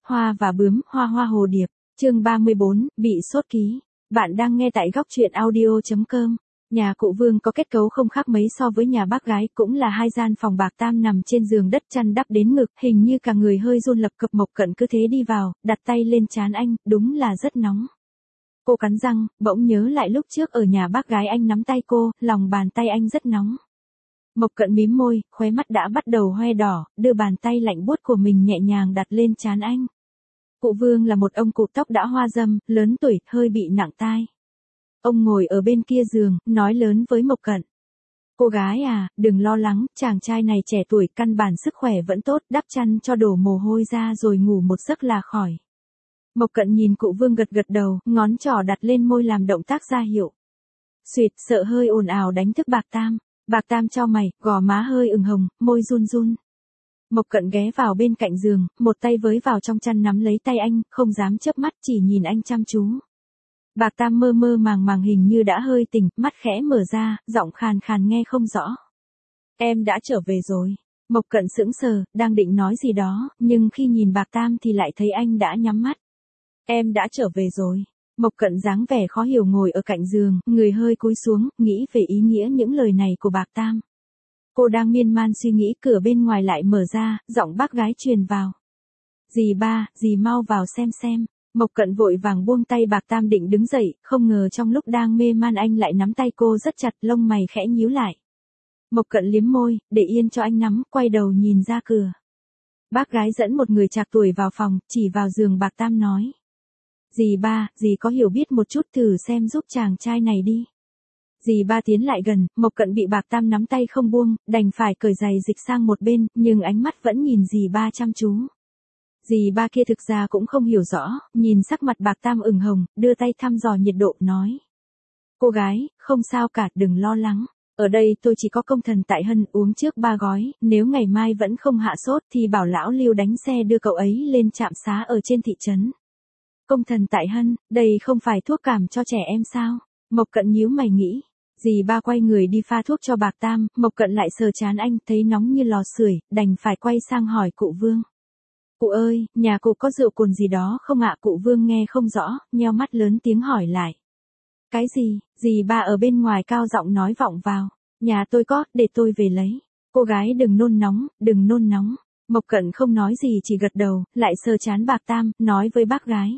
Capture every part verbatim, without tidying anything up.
Hoa và bướm, hoa hoa hồ điệp, chương ba mươi bốn, bị sốt ký. Bạn đang nghe tại góc truyện audio chấm com. Nhà cụ Vương có kết cấu không khác mấy so với nhà bác gái, cũng là hai gian phòng bạc tam nằm trên giường đất chăn đắp đến ngực, hình như cả người hơi run lập cập. Mộc Cận cứ thế đi vào, đặt tay lên trán anh, đúng là rất nóng. Cô cắn răng, bỗng nhớ lại lúc trước ở nhà bác gái anh nắm tay cô, lòng bàn tay anh rất nóng. Mộc Cận mím môi, khóe mắt đã bắt đầu hoe đỏ, đưa bàn tay lạnh buốt của mình nhẹ nhàng đặt lên trán anh. Cụ Vương là một ông cụ tóc đã hoa râm, lớn tuổi, hơi bị nặng tai. Ông ngồi ở bên kia giường, nói lớn với Mộc Cận. Cô gái à, đừng lo lắng, chàng trai này trẻ tuổi, căn bản sức khỏe vẫn tốt, đắp chăn cho đổ mồ hôi ra rồi ngủ một giấc là khỏi. Mộc Cận nhìn cụ Vương gật gật đầu, ngón trỏ đặt lên môi làm động tác ra hiệu. Xuyệt, sợ hơi ồn ào đánh thức Bạc Tam. Bạc Tam chau mày, gò má hơi ửng hồng, môi run run. Mộc Cận ghé vào bên cạnh giường, một tay với vào trong chăn nắm lấy tay anh, không dám chớp mắt, chỉ nhìn anh chăm chú. Bạc Tam mơ mơ màng màng, hình như đã hơi tỉnh, mắt khẽ mở ra, giọng khàn khàn nghe không rõ. Em đã trở về rồi. Mộc Cận sững sờ, đang định nói gì đó, nhưng khi nhìn Bạc Tam thì lại thấy anh đã nhắm mắt. Em đã trở về rồi. Mộc Cận dáng vẻ khó hiểu ngồi ở cạnh giường, người hơi cúi xuống, nghĩ về ý nghĩa những lời này của Bạc Tam. Cô đang miên man suy nghĩ, cửa bên ngoài lại mở ra, giọng bác gái truyền vào. Dì ba, dì mau vào xem xem. Mộc Cận vội vàng buông tay Bạc Tam định đứng dậy, không ngờ trong lúc đang mê man anh lại nắm tay cô rất chặt, lông mày khẽ nhíu lại. Mộc Cận liếm môi, để yên cho anh nắm, quay đầu nhìn ra cửa. Bác gái dẫn một người trạc tuổi vào phòng, chỉ vào giường Bạc Tam nói. Dì ba, dì có hiểu biết một chút, thử xem giúp chàng trai này đi. Dì ba tiến lại gần, Mộc Cận bị Bạc Tam nắm tay không buông, đành phải cởi giày dịch sang một bên, nhưng ánh mắt vẫn nhìn dì ba chăm chú. Dì ba kia thực ra cũng không hiểu rõ, nhìn sắc mặt Bạc Tam ửng hồng, đưa tay thăm dò nhiệt độ, nói. Cô gái, không sao cả, đừng lo lắng. Ở đây tôi chỉ có công thần tại Hân, uống trước ba gói, nếu ngày mai vẫn không hạ sốt thì bảo lão Lưu đánh xe đưa cậu ấy lên trạm xá ở trên thị trấn. Công thần tại Hân, đây không phải thuốc cảm cho trẻ em sao? Mộc Cận nhíu mày nghĩ. Dì ba quay người đi pha thuốc cho Bạc Tam, Mộc Cận lại sờ trán anh, thấy nóng như lò sưởi, đành phải quay sang hỏi cụ Vương. Cụ ơi, nhà cụ có rượu cồn gì đó không ạ? Cụ Vương nghe không rõ, nheo mắt lớn tiếng hỏi lại. Cái gì? Dì ba ở bên ngoài cao giọng nói vọng vào. Nhà tôi có, để tôi về lấy. Cô gái đừng nôn nóng, đừng nôn nóng. Mộc Cận không nói gì, chỉ gật đầu, lại sờ trán Bạc Tam, nói với bác gái.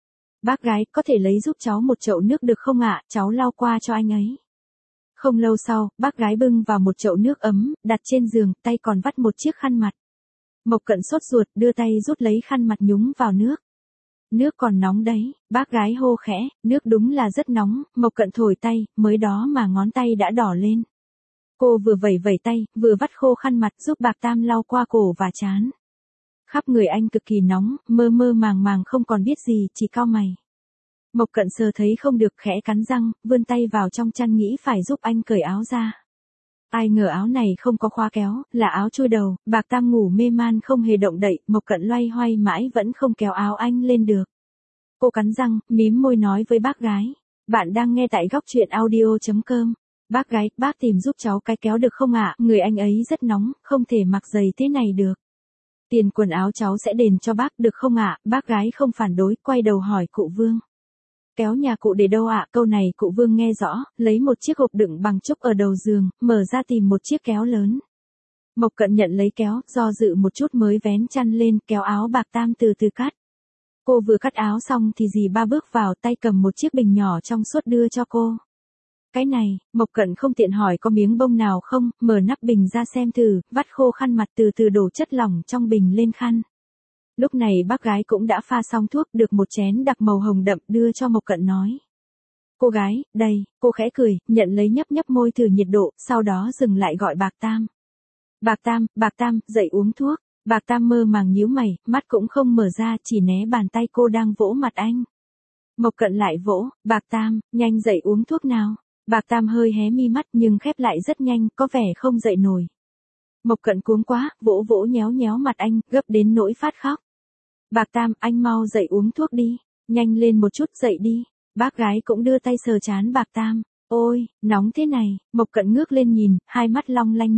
Bác gái, có thể lấy giúp cháu một chậu nước được không ạ? Cháu lau qua cho anh ấy. Không lâu sau, bác gái bưng vào một chậu nước ấm, đặt trên giường, tay còn vắt một chiếc khăn mặt. Mộc Cận sốt ruột, đưa tay rút lấy khăn mặt nhúng vào nước. Nước còn nóng đấy, bác gái hô khẽ, nước đúng là rất nóng. Mộc Cận thổi tay, mới đó mà ngón tay đã đỏ lên. Cô vừa vẩy vẩy tay, vừa vắt khô khăn mặt giúp Bạc Tam lau qua cổ và trán. Khắp người anh cực kỳ nóng, mơ mơ màng màng không còn biết gì, chỉ cau mày. Mộc Cận sờ thấy không được, khẽ cắn răng, vươn tay vào trong chăn nghĩ phải giúp anh cởi áo ra. Ai ngờ áo này không có khóa kéo, là áo chui đầu. Bạc Tam ngủ mê man không hề động đậy, Mộc Cận loay hoay mãi vẫn không kéo áo anh lên được. Cô cắn răng, mím môi nói với bác gái. Bạn đang nghe tại góc truyện audio chấm com. Bác gái, bác tìm giúp cháu cái kéo được không ạ? Người anh ấy rất nóng, không thể mặc giày thế này được. Tiền quần áo cháu sẽ đền cho bác được không ạ? Bác gái không phản đối, quay đầu hỏi cụ Vương. Kéo nhà cụ để đâu ạ? Câu này cụ Vương nghe rõ, lấy một chiếc hộp đựng bằng trúc ở đầu giường, mở ra tìm một chiếc kéo lớn. Mộc Cận nhận lấy kéo, do dự một chút mới vén chăn lên, kéo áo Bạc Tam từ từ cắt. Cô vừa cắt áo xong thì dì ba bước vào, tay cầm một chiếc bình nhỏ trong suốt đưa cho cô. Cái này, Mộc Cận không tiện hỏi có miếng bông nào không, mở nắp bình ra xem thử, vắt khô khăn mặt từ từ đổ chất lỏng trong bình lên khăn. Lúc này bác gái cũng đã pha xong thuốc, được một chén đặc màu hồng đậm, đưa cho Mộc Cận nói. Cô gái, đây, cô khẽ cười, nhận lấy nhấp nhấp môi thử nhiệt độ, sau đó dừng lại gọi Bạc Tam. Bạc Tam, Bạc Tam, dậy uống thuốc. Bạc Tam mơ màng nhíu mày, mắt cũng không mở ra, chỉ né bàn tay cô đang vỗ mặt anh. Mộc Cận lại vỗ, Bạc Tam, nhanh dậy uống thuốc nào. Bạc Tam hơi hé mi mắt nhưng khép lại rất nhanh, có vẻ không dậy nổi. Mộc Cận cuống quá, vỗ vỗ nhéo nhéo mặt anh, gấp đến nỗi phát khóc. Bạc Tam, anh mau dậy uống thuốc đi, nhanh lên một chút, dậy đi. Bác gái cũng đưa tay sờ trán Bạc Tam. Ôi, nóng thế này. Mộc Cận ngước lên nhìn, hai mắt long lanh nước.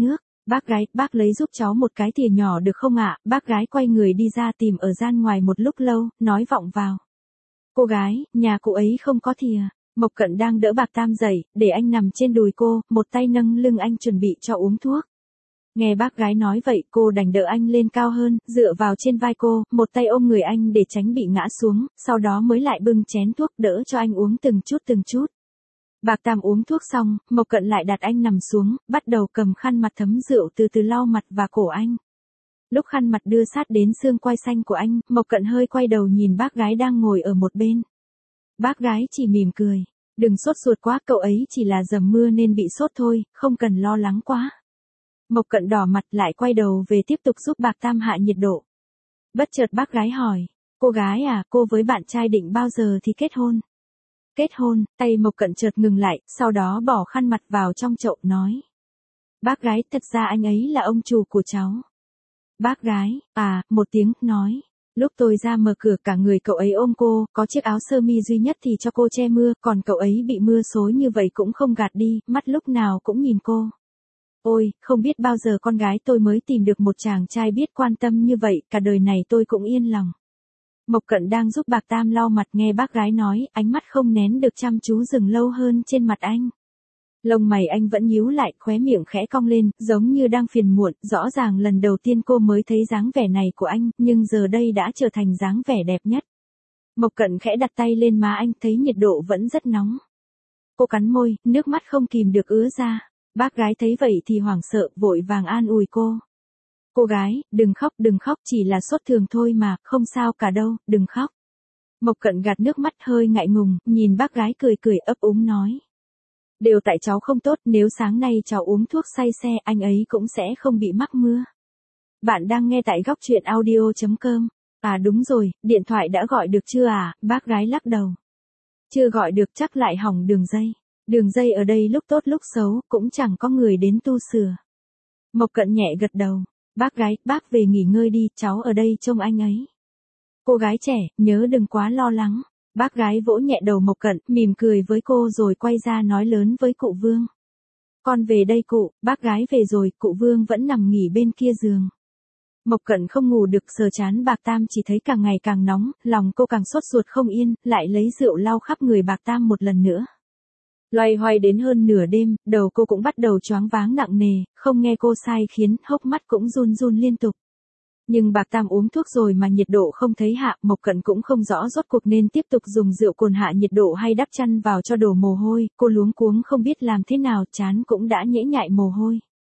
Bác gái, bác lấy giúp cháu một cái thìa nhỏ được không ạ? Bác gái quay người đi ra tìm ở gian ngoài một lúc lâu, nói vọng vào. Cô gái, nhà cụ ấy không có thìa. Mộc Cận đang đỡ Bạc Tam dậy, để anh nằm trên đùi cô, một tay nâng lưng anh chuẩn bị cho uống thuốc. Nghe bác gái nói vậy, cô đành đỡ anh lên cao hơn, dựa vào trên vai cô, một tay ôm người anh để tránh bị ngã xuống, sau đó mới lại bưng chén thuốc đỡ cho anh uống từng chút từng chút. Bạc Tam uống thuốc xong, Mộc Cận lại đặt anh nằm xuống, bắt đầu cầm khăn mặt thấm rượu từ từ lau mặt và cổ anh. Lúc khăn mặt đưa sát đến xương quai xanh của anh, Mộc Cận hơi quay đầu nhìn bác gái đang ngồi ở một bên. Bác gái chỉ mỉm cười. Đừng sốt ruột quá, cậu ấy chỉ là dầm mưa nên bị sốt thôi, không cần lo lắng quá. Mộc Cận đỏ mặt lại quay đầu về tiếp tục giúp Bạc Tam hạ nhiệt độ. Bất chợt bác gái hỏi, cô gái à, cô với bạn trai định bao giờ thì kết hôn? Kết hôn, tay Mộc Cận chợt ngừng lại, sau đó bỏ khăn mặt vào trong chậu nói. Bác gái, thật ra anh ấy là ông chủ của cháu. Bác gái, à, một tiếng, nói. Lúc tôi ra mở cửa cả người cậu ấy ôm cô, có chiếc áo sơ mi duy nhất thì cho cô che mưa, còn cậu ấy bị mưa xối như vậy cũng không gạt đi, mắt lúc nào cũng nhìn cô. Ôi, không biết bao giờ con gái tôi mới tìm được một chàng trai biết quan tâm như vậy, cả đời này tôi cũng yên lòng. Mộc Cận đang giúp Bạc Tam lau mặt nghe bác gái nói, ánh mắt không nén được chăm chú dừng lâu hơn trên mặt anh. Lông mày anh vẫn nhíu lại, khóe miệng khẽ cong lên, giống như đang phiền muộn, rõ ràng lần đầu tiên cô mới thấy dáng vẻ này của anh, nhưng giờ đây đã trở thành dáng vẻ đẹp nhất. Mộc Cận khẽ đặt tay lên má anh, thấy nhiệt độ vẫn rất nóng. Cô cắn môi, nước mắt không kìm được ứa ra. Bác gái thấy vậy thì hoảng sợ, vội vàng an ủi cô. Cô gái, đừng khóc, đừng khóc, chỉ là sốt thường thôi mà, không sao cả đâu, đừng khóc. Mộc Cận gạt nước mắt hơi ngại ngùng, nhìn bác gái cười cười ấp úng nói. Đều tại cháu không tốt, nếu sáng nay cháu uống thuốc say xe, anh ấy cũng sẽ không bị mắc mưa. Bạn đang nghe tại góc truyện audio chấm com. À đúng rồi, điện thoại đã gọi được chưa à? Bác gái lắc đầu. Chưa gọi được, chắc lại hỏng đường dây. Đường dây ở đây lúc tốt lúc xấu, cũng chẳng có người đến tu sửa. Mộc Cận nhẹ gật đầu. Bác gái, bác về nghỉ ngơi đi, cháu ở đây trông anh ấy. Cô gái trẻ, nhớ đừng quá lo lắng. Bác gái vỗ nhẹ đầu Mộc Cận, mỉm cười với cô rồi quay ra nói lớn với cụ Vương. Con về đây cụ, bác gái về rồi, cụ Vương vẫn nằm nghỉ bên kia giường. Mộc Cận không ngủ được, sờ chán Bạc Tam chỉ thấy càng ngày càng nóng, lòng cô càng sốt ruột không yên, lại lấy rượu lau khắp người Bạc Tam một lần nữa. Loay hoay đến hơn nửa đêm, đầu cô cũng bắt đầu choáng váng nặng nề, không nghe cô sai khiến, hốc mắt cũng run run liên tục. Nhưng Bạc Tam uống thuốc rồi mà nhiệt độ không thấy hạ, Mộc Cận cũng không rõ rốt cuộc nên tiếp tục dùng rượu cồn hạ nhiệt độ hay đắp chăn vào cho đổ mồ hôi, cô luống cuống không biết làm thế nào, trán cũng đã nhễ nhại mồ hôi.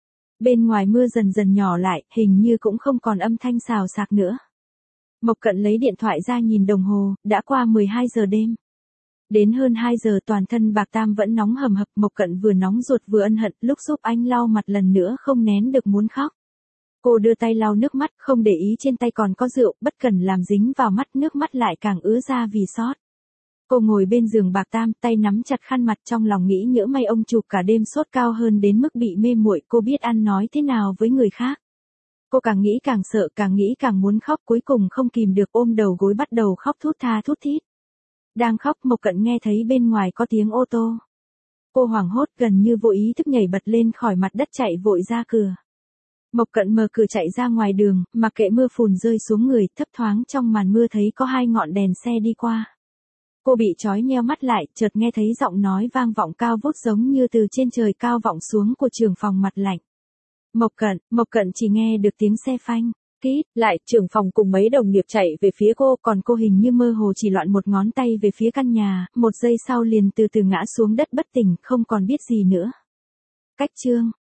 Bên ngoài mưa dần dần nhỏ lại, hình như cũng không còn âm thanh xào xạc nữa. Mộc Cận lấy điện thoại ra nhìn đồng hồ, đã qua mười hai giờ đêm. Đến hơn hai giờ toàn thân Bạc Tam vẫn nóng hầm hập, Mộc Cận vừa nóng ruột vừa ân hận, lúc giúp anh lau mặt lần nữa không nén được muốn khóc. Cô đưa tay lau nước mắt, không để ý trên tay còn có rượu, bất cần làm dính vào mắt, nước mắt lại càng ứa ra vì sót. Cô ngồi bên giường Bạc Tam, tay nắm chặt khăn mặt, trong lòng nghĩ nhỡ may ông chụp cả đêm sốt cao hơn đến mức bị mê muội, cô biết ăn nói thế nào với người khác. Cô càng nghĩ càng sợ, càng nghĩ càng muốn khóc, cuối cùng không kìm được ôm đầu gối bắt đầu khóc thút tha thút thít. Đang khóc, Mộc Cận nghe thấy bên ngoài có tiếng ô tô. Cô hoảng hốt, gần như vô ý thức nhảy bật lên khỏi mặt đất chạy vội ra cửa. Mộc Cận mở cửa chạy ra ngoài đường, mặc kệ mưa phùn rơi xuống người, thấp thoáng trong màn mưa thấy có hai ngọn đèn xe đi qua. Cô bị trói nheo mắt lại, chợt nghe thấy giọng nói vang vọng cao vút giống như từ trên trời cao vọng xuống của trưởng phòng mặt lạnh. Mộc Cận, Mộc Cận chỉ nghe được tiếng xe phanh. Kít, lại, trưởng phòng cùng mấy đồng nghiệp chạy về phía cô, còn cô hình như mơ hồ chỉ loạn một ngón tay về phía căn nhà, một giây sau liền từ từ ngã xuống đất bất tỉnh, không còn biết gì nữa. Cách chương.